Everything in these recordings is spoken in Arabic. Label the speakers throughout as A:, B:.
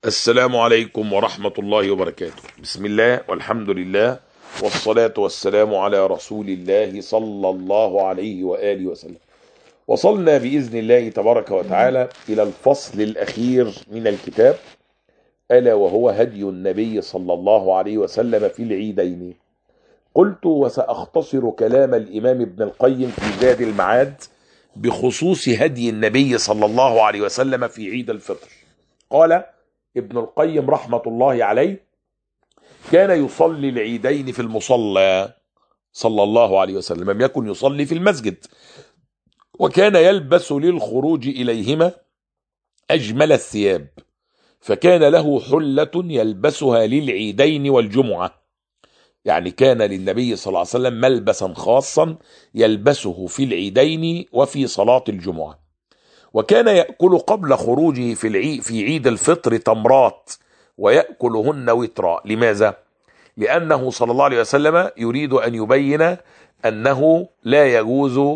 A: السلام عليكم ورحمة الله وبركاته. بسم الله والحمد لله والصلاة والسلام على رسول الله صلى الله عليه وآله وسلم. وصلنا بإذن الله تبارك وتعالى إلى الفصل الأخير من الكتاب، ألا وهو هدي النبي صلى الله عليه وسلم في العيدين. قلت وسأختصر كلام الإمام ابن القيم في زاد المعاد بخصوص هدي النبي صلى الله عليه وسلم في عيد الفطر. قال ابن القيم رحمة الله عليه: كان يصلي العيدين في المصلى صلى الله عليه وسلم، لم يكن يصلي في المسجد، وكان يلبس للخروج إليهما أجمل الثياب، فكان له حلة يلبسها للعيدين والجمعة، يعني كان للنبي صلى الله عليه وسلم ملبسا خاصا يلبسه في العيدين وفي صلاة الجمعة. وكان يأكل قبل خروجه في عيد الفطر تمرات ويأكلهن وترا. لماذا؟ لأنه صلى الله عليه وسلم يريد أن يبين أنه لا يجوز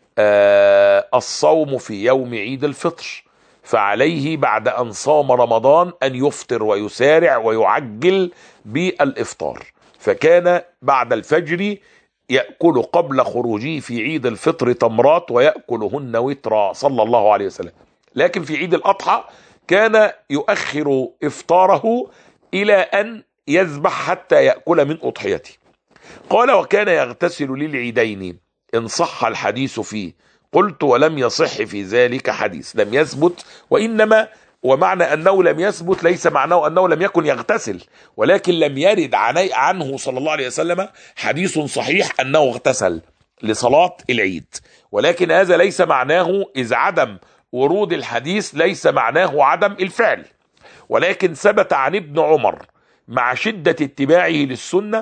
A: الصوم في يوم عيد الفطر، فعليه بعد أن صام رمضان أن يفطر ويسارع ويعجل بالإفطار، فكان بعد الفجر يأكل قبل خروجه في عيد الفطر تمرات ويأكلهن وترا صلى الله عليه وسلم. لكن في عيد الأضحى كان يؤخر إفطاره إلى أن يذبح حتى يأكل من أضحيته. قال: وكان يغتسل للعيدين إن صح الحديث فيه. قلت: ولم يصح في ذلك حديث، لم يثبت، ومعنى أنه لم يثبت ليس معناه أنه لم يكن يغتسل، ولكن لم يرد عنه صلى الله عليه وسلم حديث صحيح أنه اغتسل لصلاة العيد. ولكن هذا ليس معناه، إذ عدم ورود الحديث ليس معناه عدم الفعل، ولكن ثبت عن ابن عمر مع شدة اتباعه للسنة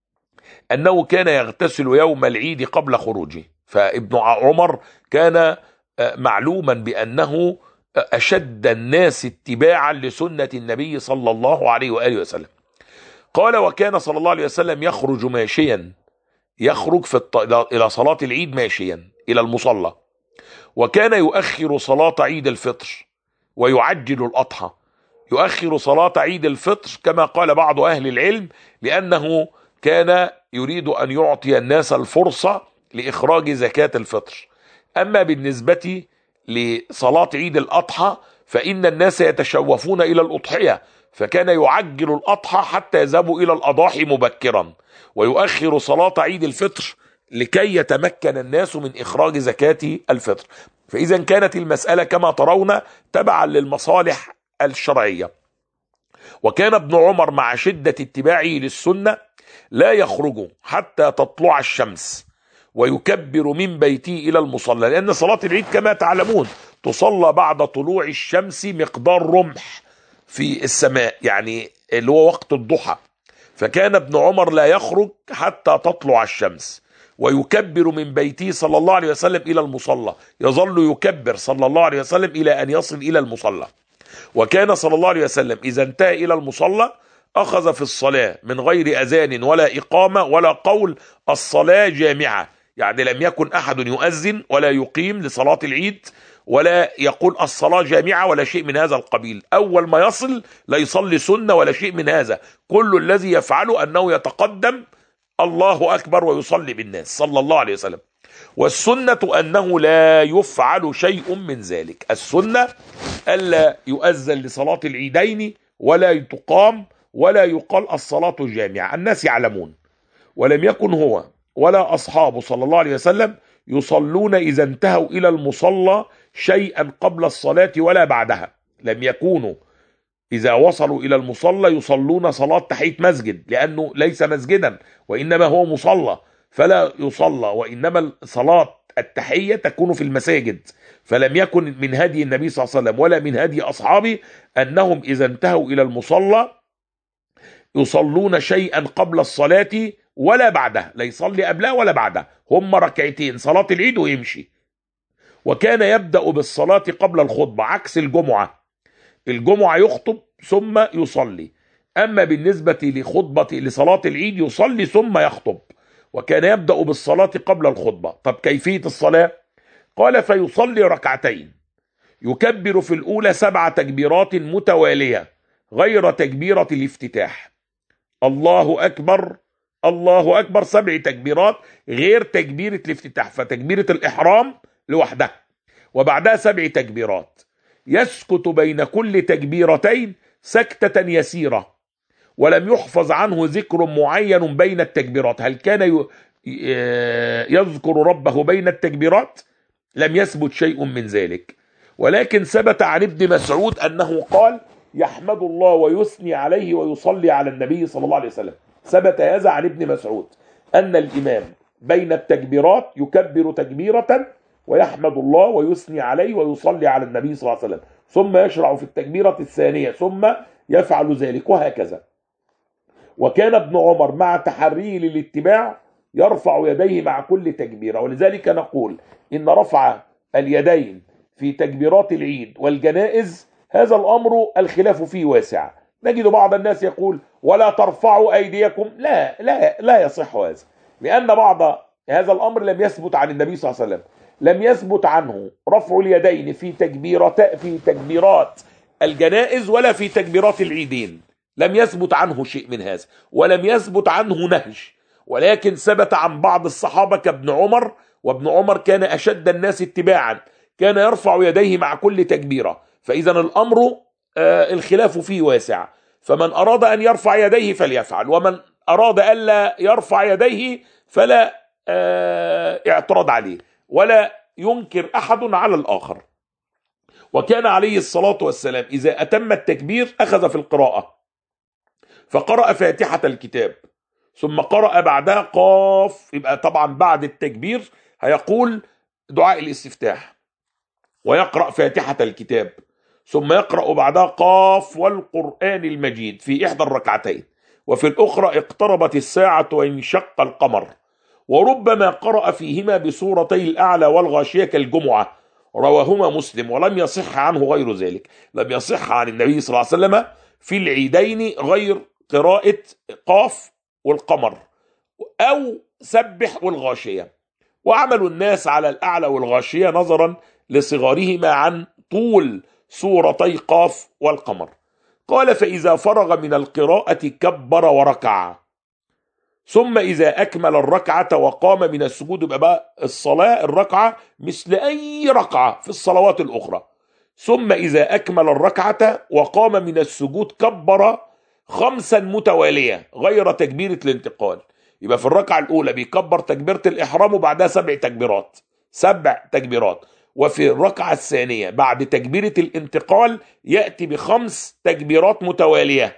A: أنه كان يغتسل يوم العيد قبل خروجه. فابن عمر كان معلوما بأنه أشد الناس اتباعا لسنة النبي صلى الله عليه وآله وسلم. قال: وكان صلى الله عليه وسلم يخرج ماشيا، يخرج إلى صلاة العيد ماشيا إلى المصلى، وكان يؤخر صلاة عيد الفطر ويعجل الأضحى. يؤخر صلاة عيد الفطر كما قال بعض أهل العلم لأنه كان يريد أن يعطي الناس الفرصة لإخراج زكاة الفطر. أما بالنسبة لصلاة عيد الأضحى فإن الناس يتشوفون إلى الأضحية، فكان يعجل الأضحى حتى يذهبوا إلى الأضاحي مبكرا، ويؤخر صلاة عيد الفطر لكي يتمكن الناس من إخراج زكاة الفطر. فإذا كانت المسألة كما ترون تبعا للمصالح الشرعية. وكان ابن عمر مع شدة اتباعه للسنة لا يخرج حتى تطلع الشمس ويكبر من بيته إلى المصلى، لأن صلاة العيد كما تعلمون تصلى بعد طلوع الشمس مقدار رمح في السماء، يعني اللي هو وقت الضحى. فكان ابن عمر لا يخرج حتى تطلع الشمس ويكبر من بيته صلى الله عليه وسلم إلى المصلى، يظل يكبر صلى الله عليه وسلم إلى أن يصل إلى المصلى. وكان صلى الله عليه وسلم إذا انتهى إلى المصلى أخذ في الصلاة من غير أذان ولا إقامة ولا قول الصلاة جامعة، يعني لم يكن أحد يؤذن ولا يقيم لصلاة العيد ولا يقول الصلاة جامعة ولا شيء من هذا القبيل. أول ما يصل لا يصلي سنة ولا شيء من هذا، كل الذي يفعله أنه يتقدم الله أكبر ويصلي بالناس صلى الله عليه وسلم. والسنة أنه لا يفعل شيء من ذلك. السنة ألا يؤذن لصلاة العيدين ولا تقام ولا يقال الصلاة جامعة، الناس يعلمون. ولم يكن هو ولا أصحابه صلى الله عليه وسلم يصلون إذا انتهوا إلى المصلى شيئا قبل الصلاة ولا بعدها، لم يكونوا إذا وصلوا إلى المصلى يصلون صلاة تحية مسجد، لأنه ليس مسجدا وإنما هو مصلى فلا يصلى، وإنما صلاة التحية تكون في المساجد. فلم يكن من هدي النبي صلى الله عليه وسلم ولا من هدي أصحابه أنهم إذا انتهوا إلى المصلى يصلون شيئا قبل الصلاة ولا بعدها، لا يصلي قبلها ولا بعدها، هم ركعتين صلاة العيد ويمشي. وكان يبدأ بالصلاة قبل الخطبة عكس الجمعة، الجمعة يخطب ثم يصلي، أما بالنسبة لصلاة العيد يصلي ثم يخطب. وكان يبدأ بالصلاة قبل الخطبة. طب كيفية الصلاة؟ قال: فيصلي ركعتين يكبر في الأولى 7 تكبيرات متوالية غير تكبيرة الافتتاح. الله أكبر الله أكبر 7 تكبيرات غير تكبيرة الافتتاح، فتكبيرة الإحرام لوحدها وبعدها 7 تكبيرات. يسكت بين كل تكبيرتين سكتة يسيرة، ولم يحفظ عنه ذكر معين بين التكبيرات. هل كان يذكر ربه بين التكبيرات؟ لم يثبت شيء من ذلك، ولكن ثبت عن ابن مسعود أنه قال: يحمد الله ويثني عليه ويصلي على النبي صلى الله عليه وسلم. ثبت هذا عن ابن مسعود أن الإمام بين التكبيرات يكبر تكبيرة ويحمد الله ويثني عليه ويصلي على النبي صلى الله عليه وسلم، ثم يشرع في التكبيرة الثانية ثم يفعل ذلك، وهكذا. وكان ابن عمر مع تحريه للاتباع يرفع يديه مع كل تكبيرة، ولذلك نقول إن رفع اليدين في تكبيرات العيد والجنائز هذا الأمر الخلاف فيه واسع. نجد بعض الناس يقول: ولا ترفعوا أيديكم. لا يصح هذا، لأن بعض هذا الأمر لم يثبت عن النبي صلى الله عليه وسلم. لم يثبت عنه رفع اليدين في تكبيرات الجنائز ولا في تكبيرات العيدين، لم يثبت عنه شيء من هذا، ولم يثبت عنه نهج، ولكن ثبت عن بعض الصحابة كابن عمر، وابن عمر كان أشد الناس اتباعا، كان يرفع يديه مع كل تكبيرة. فإذا الأمر الخلاف فيه واسع، فمن أراد أن يرفع يديه فليفعل، ومن أراد ألا يرفع يديه فلا اعتراض عليه، ولا ينكر أحد على الآخر. وكان عليه الصلاة والسلام إذا أتم التكبير أخذ في القراءة، فقرأ فاتحة الكتاب، ثم قرأ بعدها قاف. يبقى طبعا بعد التكبير هيقول دعاء الاستفتاح ويقرأ فاتحة الكتاب، ثم يقرأ بعدها قاف والقرآن المجيد في إحدى الركعتين، وفي الأخرى اقتربت الساعة وانشق القمر. وربما قرأ فيهما بسورتي الأعلى والغاشية كالجمعة، رواهما مسلم، ولم يصح عنه غير ذلك. لم يصح عن النبي صلى الله عليه وسلم في العيدين غير قراءة قاف والقمر أو سبح والغاشية. وعمل الناس على الأعلى والغاشية نظرا لصغارهما عن طول سورتي قاف والقمر. قال: فإذا فرغ من القراءة كبر وركع، ثم إذا أكمل الركعة وقام من السجود. بقى الصلاة الركعة مثل أي ركعة في الصلوات الأخرى. ثم إذا أكمل الركعة وقام من السجود كبر 5 متوالية غير تكبيرة الانتقال. يبقى في الركعة الأولى بيكبر تكبيرة الإحرام وبعدها 7 تكبيرات، 7 تكبيرات. وفي الركعة الثانية بعد تكبيرة الانتقال يأتي ب5 تكبيرات متوالية.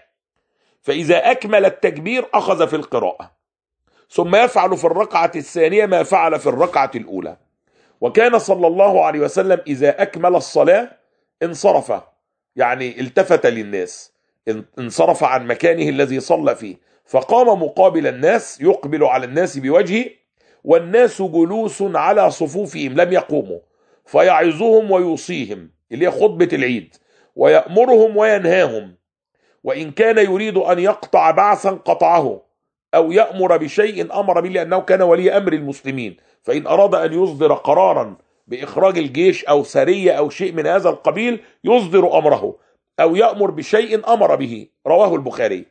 A: فإذا أكمل التكبير أخذ في القراءة، ثم يفعل في الركعة الثانية ما فعل في الركعة الأولى. وكان صلى الله عليه وسلم إذا أكمل الصلاة انصرف، يعني التفت للناس، انصرف عن مكانه الذي صلى فيه، فقام مقابل الناس يقبل على الناس بوجهه، والناس جلوس على صفوفهم لم يقوموا، فيعظهم ويوصيهم، اللي هي خطبة العيد، ويأمرهم وينهاهم، وإن كان يريد أن يقطع بعثا قطعه، أو يأمر بشيء أمر به، لأنه كان ولي أمر المسلمين، فإن أراد أن يصدر قرارا بإخراج الجيش أو سرية أو شيء من هذا القبيل يصدر أمره، أو يأمر بشيء أمر به. رواه البخاري.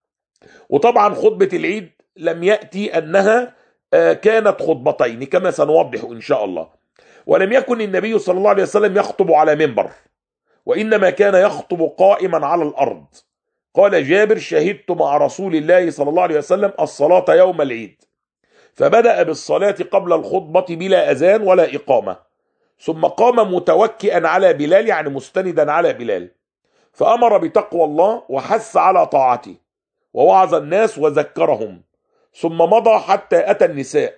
A: وطبعا خطبة العيد لم يأتي أنها كانت خطبتين كما سنوضح إن شاء الله. ولم يكن النبي صلى الله عليه وسلم يخطب على منبر، وإنما كان يخطب قائما على الأرض. قال جابر: شهدت مع رسول الله صلى الله عليه وسلم الصلاة يوم العيد، فبدأ بالصلاة قبل الخطبة بلا أذان ولا إقامة، ثم قام متوكئا على بلال، يعني مستندا على بلال، فأمر بتقوى الله وحث على طاعته، ووعظ الناس وذكرهم، ثم مضى حتى أتى النساء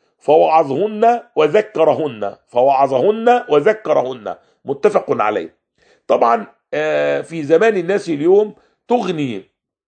A: فوعظهن وذكرهن، فوعظهن وذكرهن، متفق عليه. طبعا في زمان الناس اليوم تغني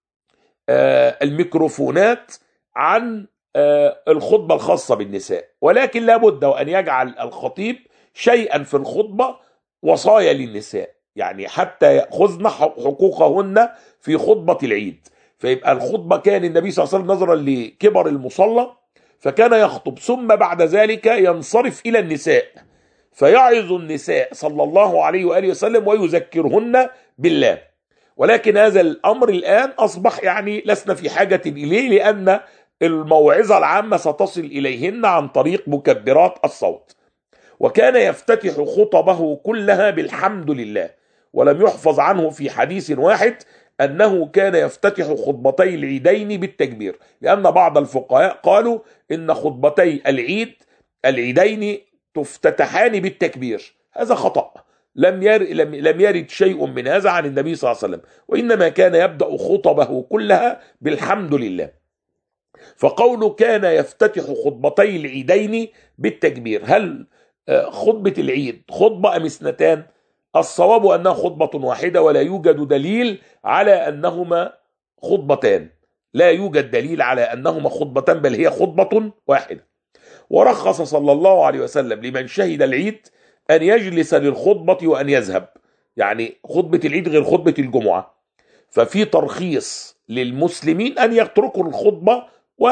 A: الميكروفونات عن الخطبة الخاصة بالنساء، ولكن لابد أن يجعل الخطيب شيئا في الخطبة وصايا للنساء، يعني حتى يأخذن حقوقهن في خطبة العيد. فيبقى الخطبة كان النبي صلى الله عليه وسلم نظرا لكبر المصلى فكان يخطب، ثم بعد ذلك ينصرف إلى النساء فيعظ النساء صلى الله عليه وآله وسلم ويذكرهن بالله. ولكن هذا الأمر الآن أصبح يعني لسنا في حاجة إليه، لأن الموعظة العامة ستصل إليهن عن طريق مكبرات الصوت. وكان يفتتح خطبه كلها بالحمد لله، ولم يحفظ عنه في حديث واحد أنه كان يفتتح خطبتي العيدين بالتكبير، لأن بعض الفقهاء قالوا إن خطبتي العيدين تفتتحان بالتكبير. هذا خطأ، لم يرد شيء من هذا عن النبي صلى الله عليه وسلم، وإنما كان يبدأ خطبه كلها بالحمد لله. فقوله كان يفتتح خطبتي العيدين بالتكبير، هل خطبة العيد خطبة أم اثنتان؟ الصواب أنها خطبة واحدة، ولا يوجد دليل على أنهما خطبتان، لا يوجد دليل على أنهما خطبتان، بل هي خطبة واحدة. ورخص صلى الله عليه وسلم لمن شهد العيد أن يجلس للخطبة وأن يذهب، يعني خطبة العيد غير خطبة الجمعة، ففي ترخيص للمسلمين أن يتركوا الخطبة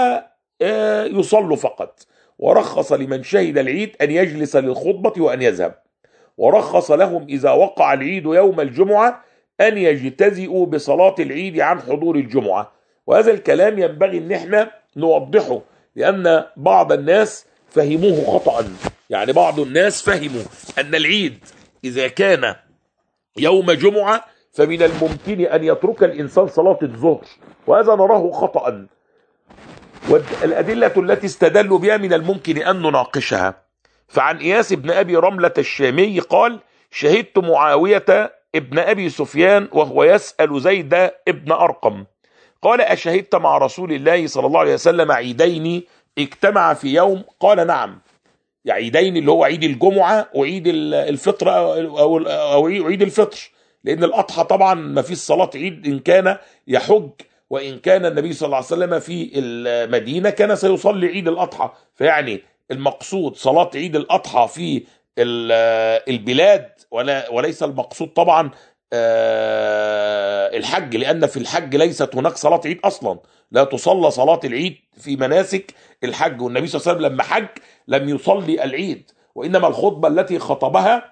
A: ويصلوا فقط. ورخص لمن شهد العيد أن يجلس للخطبة وأن يذهب. ورخص لهم إذا وقع العيد يوم الجمعة أن يجتزئوا بصلاة العيد عن حضور الجمعة. وهذا الكلام ينبغي أن احنا نوضحه، لأن بعض الناس فهموه خطأ. يعني بعض الناس فهموا أن العيد إذا كان يوم جمعة فمن الممكن أن يترك الإنسان صلاة الظهر، وهذا نراه خطأ. والأدلة التي استدلوا بها من الممكن أن نناقشها. فعن إياس بن أبي رملة الشامي قال: شهدت معاوية ابن أبي سفيان وهو يسأل زيد ابن أرقم قال: أشهدت مع رسول الله صلى الله عليه وسلم عيدين اجتمع في يوم؟ قال: نعم. عيدين اللي هو عيد الجمعة وعيد الفطر أو عيد الفطر، لأن الأضحى طبعا ما فيش صلاة عيد إن كان يحج، وإن كان النبي صلى الله عليه وسلم في المدينة كان سيصلي عيد الأضحى، فيعني المقصود صلاة عيد الأضحى في البلاد، وليس المقصود طبعا الحج، لأن في الحج ليست هناك صلاة عيد أصلا، لا تصلى صلاة العيد في مناسك الحج. والنبي صلى الله عليه وسلم لما حج لم يصلي العيد، وإنما الخطبة التي خطبها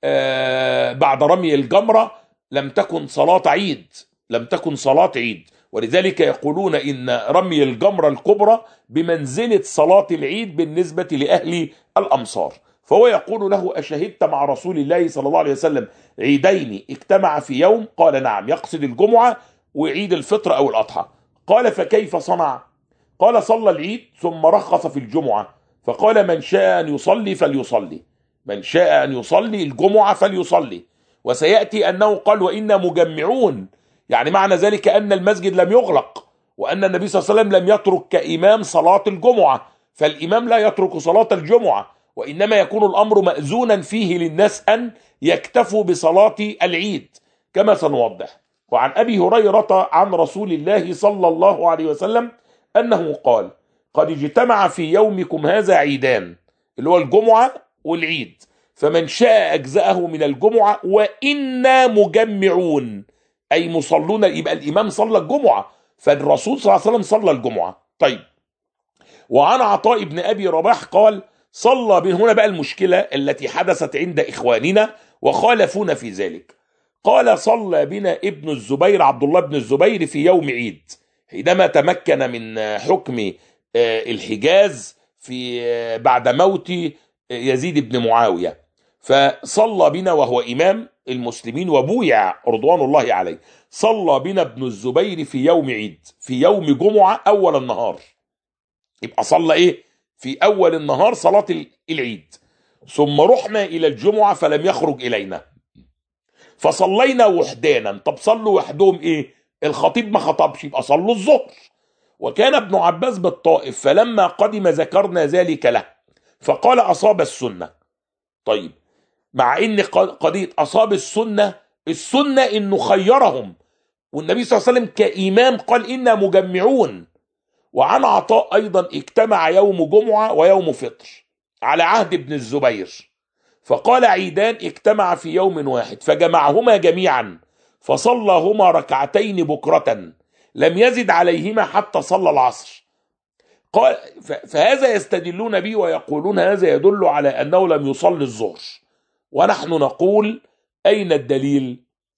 A: بعد رمي الجمرة لم تكن صلاة عيد، لم تكن صلاة عيد. ولذلك يقولون إن رمي الجمرة الكبرى بمنزلة صلاة العيد بالنسبة لأهل الأمصار. فهو يقول له: أشهدت مع رسول الله صلى الله عليه وسلم عيدين اجتمع في يوم؟ قال: نعم. يقصد الجمعة وعيد الفطر أو الأضحى. قال: فكيف صنع؟ قال: صلى العيد ثم رخص في الجمعة، فقال: من شاء أن يصلي فليصلي، من شاء أن يصلي الجمعة فليصلي. وسيأتي أنه قال: وإنا مجمعون، يعني معنى ذلك أن المسجد لم يغلق، وأن النبي صلى الله عليه وسلم لم يترك كإمام صلاة الجمعة، فالإمام لا يترك صلاة الجمعة، وإنما يكون الأمر مأذونا فيه للناس أن يكتفوا بصلاة العيد كما سنوضح. وعن أبي هريرة عن رسول الله صلى الله عليه وسلم أنه قال: قد اجتمع في يومكم هذا عيدان، اللي هو الجمعة والعيد، فمن شاء أجزأه من الجمعة وإنا مجمعون، أي مصلون. يبقى الإمام صلى الجمعة، فالرسول صلى الله عليه وسلم صلى الجمعة. طيب. وعن عطاء بن أبي رباح قال: صلى بنا، هنا بقى المشكلة التي حدثت عند إخواننا وخالفونا في ذلك. قال: صلى بنا ابن الزبير، عبد الله بن الزبير، في يوم عيد حينما تمكن من حكم الحجاز في بعد موت يزيد بن معاوية، فصلى بنا وهو إمام المسلمين وبويع رضوان الله عليه. صلى بنا ابن الزبير في يوم عيد، في يوم جمعة أول النهار. يبقى صلى إيه؟ في أول النهار صلاة العيد، ثم رحنا إلى الجمعة فلم يخرج إلينا فصلينا وحدانا. طب صلوا وحدهم إيه؟ الخطيب ما خطبش، يبقى صلوا الظهر. وكان ابن عباس بالطائف، فلما قدم ذكرنا ذلك له فقال: أصاب السنة. طيب، مع ان قضية أصاب السنة انه خيرهم، والنبي صلى الله عليه وسلم كإمام قال: إنا مجمعون. وعن عطاء أيضا: اجتمع يوم جمعة ويوم فطر على عهد ابن الزبير، فقال: عيدان اجتمع في يوم واحد، فجمعهما جميعا فصلىهما ركعتين بكرة لم يزد عليهما حتى صلى العصر. قال: فهذا يستدلون به ويقولون هذا يدل على أنه لم يصلي الظهر. ونحن نقول: أين الدليل؟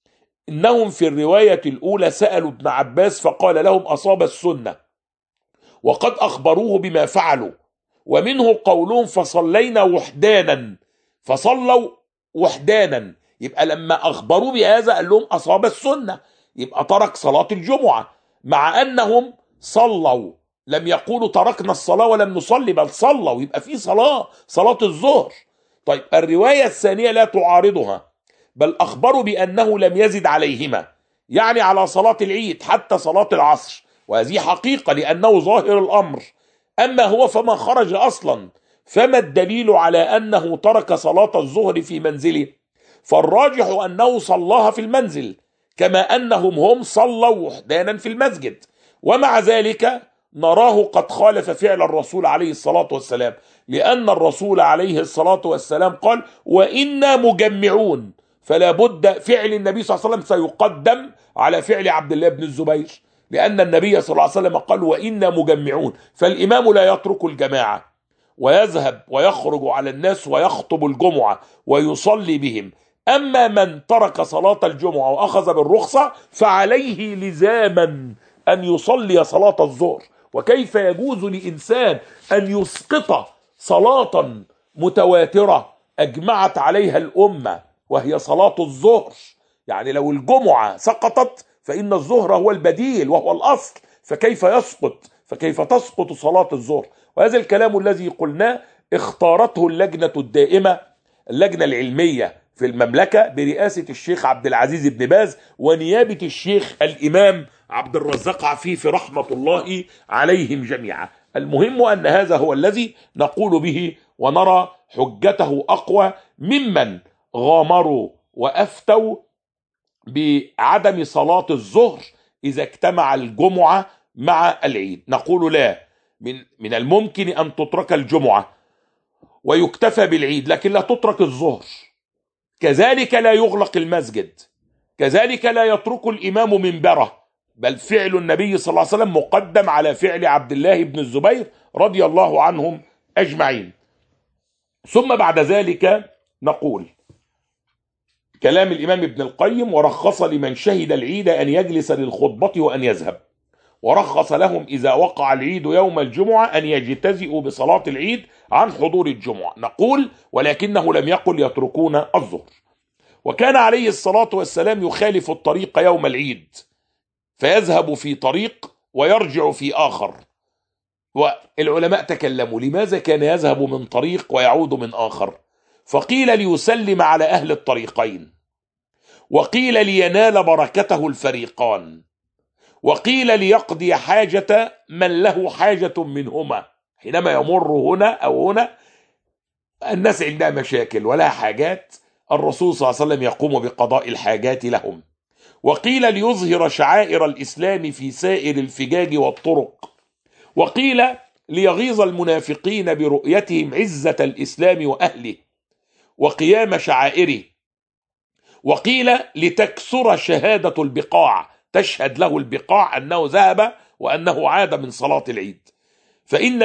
A: إنهم في الرواية الأولى سألوا ابن عباس فقال لهم أصاب السنة وقد أخبروه بما فعلوا، ومنه قولهم فصلينا وحدانا، فصلوا وحدانا، يبقى لما أخبروه بهذا قال لهم أصاب السنة، يبقى ترك صلاة الجمعة، مع أنهم صلوا، لم يقولوا تركنا الصلاة ولم نصلي، بل صلوا، يبقى في صلاة الظهر. طيب الرواية الثانية لا تعارضها، بل أخبروا بأنه لم يزد عليهما، يعني على صلاة العيد حتى صلاة العصر، وهذه حقيقة لأنه ظاهر الأمر. أما هو فما خرج أصلا، فما الدليل على أنه ترك صلاة الظهر في منزله؟ فالراجح أنه صلاها في المنزل، كما أنهم هم صلوا وحدانا في المسجد، ومع ذلك نراه قد خالف فعل الرسول عليه الصلاة والسلام، لأن الرسول عليه الصلاة والسلام قال وإنا مجمعون، فلا بد فعل النبي صلى الله عليه وسلم سيقدم على فعل عبد الله بن الزبير، لأن النبي صلى الله عليه وسلم قال وإنا مجمعون، فالإمام لا يترك الجماعة ويذهب ويخرج على الناس ويخطب الجمعة ويصلي بهم. أما من ترك صلاة الجمعة وأخذ بالرخصة فعليه لزاما أن يصلي صلاة الظهر. وكيف يجوز لإنسان أن يسقط صلاة متواترة أجمعت عليها الأمة وهي صلاة الظهر؟ يعني لو الجمعة سقطت فإن الظهر هو البديل وهو الأصل، فكيف تسقط صلاة الظهر؟ وهذا الكلام الذي قلناه اختارته اللجنة الدائمة، اللجنة العلمية في المملكة برئاسة الشيخ عبد العزيز بن باز ونيابة الشيخ الإمام عبد الرزاق عفيفي رحمة الله عليهم جميعا. المهم أن هذا هو الذي نقول به، ونرى حجته أقوى ممن غامروا وأفتوا بعدم صلاة الظهر إذا اجتمع الجمعة مع العيد. نقول لا، من الممكن أن تترك الجمعة ويكتفى بالعيد، لكن لا تترك الظهر. كذلك لا يغلق المسجد، كذلك لا يترك الإمام منبره، بل فعل النبي صلى الله عليه وسلم مقدم على فعل عبد الله بن الزبير رضي الله عنهم أجمعين. ثم بعد ذلك نقول كلام الإمام ابن القيم: ورخص لمن شهد العيد أن يجلس للخطبة وأن يذهب، ورخص لهم إذا وقع العيد يوم الجمعة أن يجتزئوا بصلاة العيد عن حضور الجمعة. نقول ولكنه لم يقل يتركون الظهر. وكان عليه الصلاة والسلام يخالف الطريق يوم العيد، فيذهب في طريق ويرجع في آخر. والعلماء تكلموا لماذا كان يذهب من طريق ويعود من آخر، فقيل ليسلم على أهل الطريقين، وقيل لينال بركته الفريقان، وقيل ليقضي حاجة من له حاجة منهما. حينما يمر هنا أو هنا الناس عندها مشاكل ولها حاجات، الرسول صلى الله عليه وسلم يقوم بقضاء الحاجات لهم. وقيل ليظهر شعائر الإسلام في سائر الفجاج والطرق، وقيل ليغيظ المنافقين برؤيتهم عزة الإسلام وأهله وقيام شعائره، وقيل لتكسر شهادة البقاع، تشهد له البقاع أنه ذهب وأنه عاد من صلاة العيد. فإن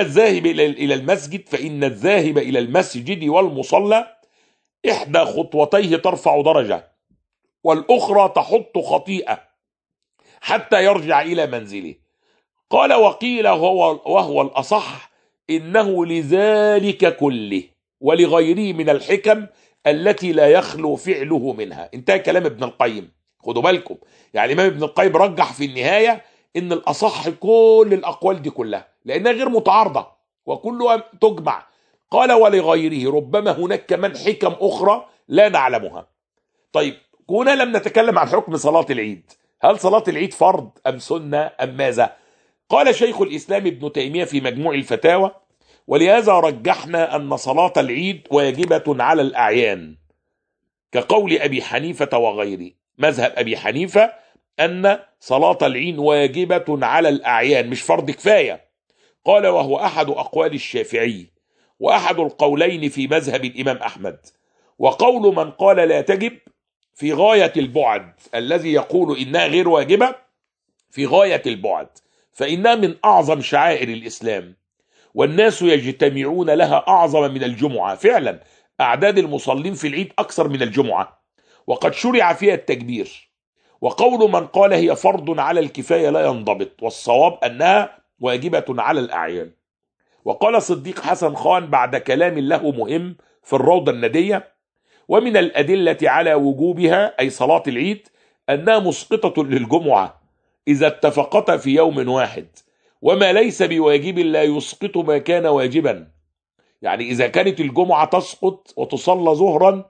A: الذاهب إلى المسجد والمصلى إحدى خطوتيه ترفع درجة، والأخرى تحط خطيئة حتى يرجع إلى منزله. قال وقيل وهو الأصح إنه لذلك كله ولغيره من الحكم التي لا يخلو فعله منها. انتهى كلام ابن القيم. خدوا بالكم، يعني الإمام ابن القيم رجح في النهاية إن الأصح كل الأقوال دي كلها لأنها غير متعارضة وكلها تجمع. قال ولغيره، ربما هناك كمان حكم أخرى لا نعلمها. طيب كنا لم نتكلم عن حكم صلاة العيد، هل صلاة العيد فرض أم سنة أم ماذا؟ قال شيخ الإسلام ابن تيمية في مجموع الفتاوى: ولهذا رجحنا أن صلاة العيد واجبة على الأعيان، كقول أبي حنيفة وغيره. مذهب أبي حنيفة أن صلاة العيد واجبة على الأعيان مش فرض كفاية. قال وهو أحد أقوال الشافعي وأحد القولين في مذهب الإمام أحمد. وقول من قال لا تجب في غاية البعد، الذي يقول إنها غير واجبة في غاية البعد، فإنها من أعظم شعائر الإسلام، والناس يجتمعون لها أعظم من الجمعة. فعلا أعداد المصلين في العيد أكثر من الجمعة، وقد شرع فيها التكبير، وقول من قال هي فرض على الكفاية لا ينضبط، والصواب أنها واجبة على الأعيان. وقال صديق حسن خان بعد كلام له مهم في الروضة الندية: ومن الأدلة على وجوبها أي صلاة العيد أنها مسقطة للجمعة إذا اتفقتا في يوم واحد، وما ليس بواجب لا يسقط ما كان واجبا. يعني إذا كانت الجمعة تسقط وتصلى ظهرا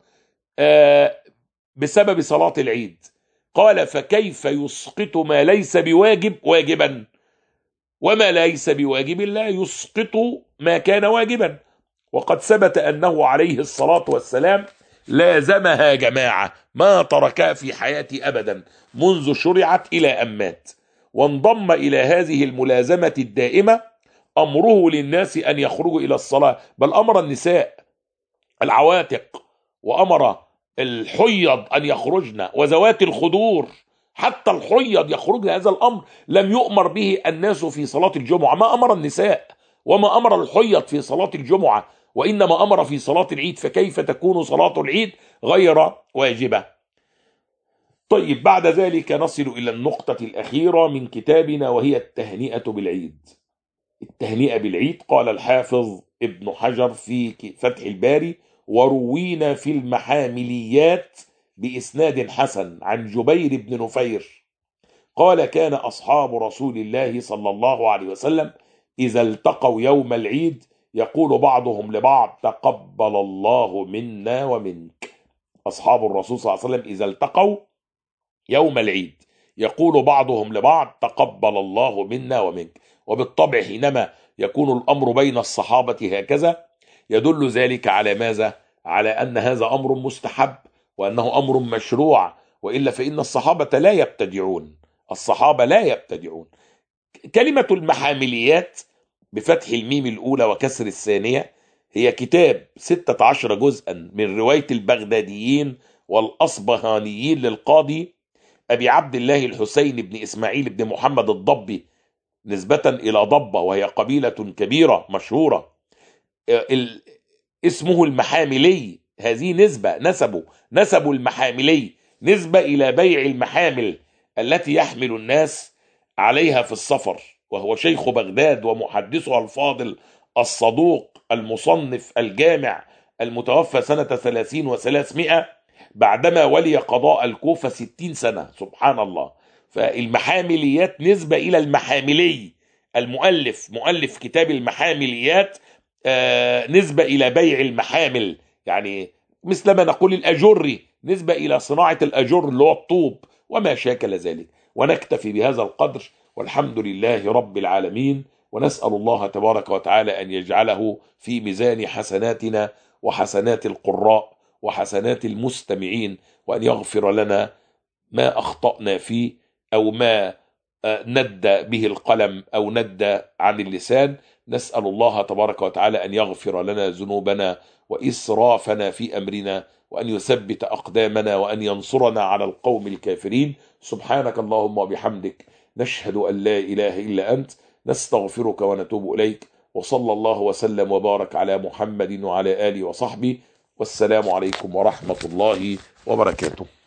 A: بسبب صلاة العيد، قال فكيف يسقط ما ليس بواجب واجبا، وما ليس بواجب لا يسقط ما كان واجبا. وقد ثبت أنه عليه الصلاة والسلام لازمها جماعة ما تركها في حياته أبدا منذ شرعت إلى أن مات، وانضم إلى هذه الملازمة الدائمة أمره للناس أن يخرجوا إلى الصلاة، بل أمر النساء العواتق وأمر الحيض أن يخرجن وذوات الخدور، حتى الحيض يخرجن. هذا الأمر لم يؤمر به الناس في صلاة الجمعة، ما أمر النساء وما أمر الحيض في صلاة الجمعة، وإنما أمر في صلاة العيد، فكيف تكون صلاة العيد غير واجبة؟ طيب، بعد ذلك نصل إلى النقطة الأخيرة من كتابنا، وهي التهنئة بالعيد. التهنئة بالعيد، قال الحافظ ابن حجر في فتح الباري: وروينا في المحامليات بإسناد حسن عن جبير بن نفير قال: كان أصحاب رسول الله صلى الله عليه وسلم إذا التقوا يوم العيد يقول بعضهم لبعض: تقبل الله منا ومنك. أصحاب الرسول صلى الله عليه وسلم إذا التقوا يوم العيد يقول بعضهم لبعض: تقبل الله منا ومنك. وبالطبع حينما يكون الأمر بين الصحابة هكذا يدل ذلك على ماذا؟ على أن هذا أمر مستحب وأنه أمر مشروع، وإلا فإن الصحابة لا يبتدعون. الصحابة لا يبتدعون. كلمة المحامليات بفتح الميم الأولى وكسر الثانية هي كتاب 16 جزءا من رواية البغداديين والأصبهانيين للقاضي أبي عبد الله الحسين بن إسماعيل بن محمد الضبي، نسبة إلى ضبة وهي قبيلة كبيرة مشهورة. اسمه المحاملي، هذه نسب المحاملي نسبة إلى بيع المحامل التي يحمل الناس عليها في السفر. وهو شيخ بغداد ومحدثها الفاضل الصدوق المصنف الجامع المتوفى سنة 30 و300 بعدما ولي قضاء الكوفة 60 سنة. سبحان الله. فالمحامليات نسبة إلى المحاملي مؤلف كتاب المحامليات، نسبة إلى بيع المحامل، يعني مثل ما نقول الأجري نسبة إلى صناعة الأجر اللي هو الطوب وما شاكل ذلك. ونكتفي بهذا القدر، والحمد لله رب العالمين، ونسأل الله تبارك وتعالى أن يجعله في ميزان حسناتنا وحسنات القراء وحسنات المستمعين، وأن يغفر لنا ما أخطأنا فيه أو ما ند به القلم أو ند عن اللسان. نسأل الله تبارك وتعالى أن يغفر لنا ذنوبنا وإسرافنا في أمرنا، وأن يثبت أقدامنا، وأن ينصرنا على القوم الكافرين. سبحانك اللهم وبحمدك، نشهد أن لا إله إلا أنت، نستغفرك ونتوب إليك. وصلى الله وسلم وبارك على محمد وعلى آله وصحبه، والسلام عليكم ورحمة الله وبركاته.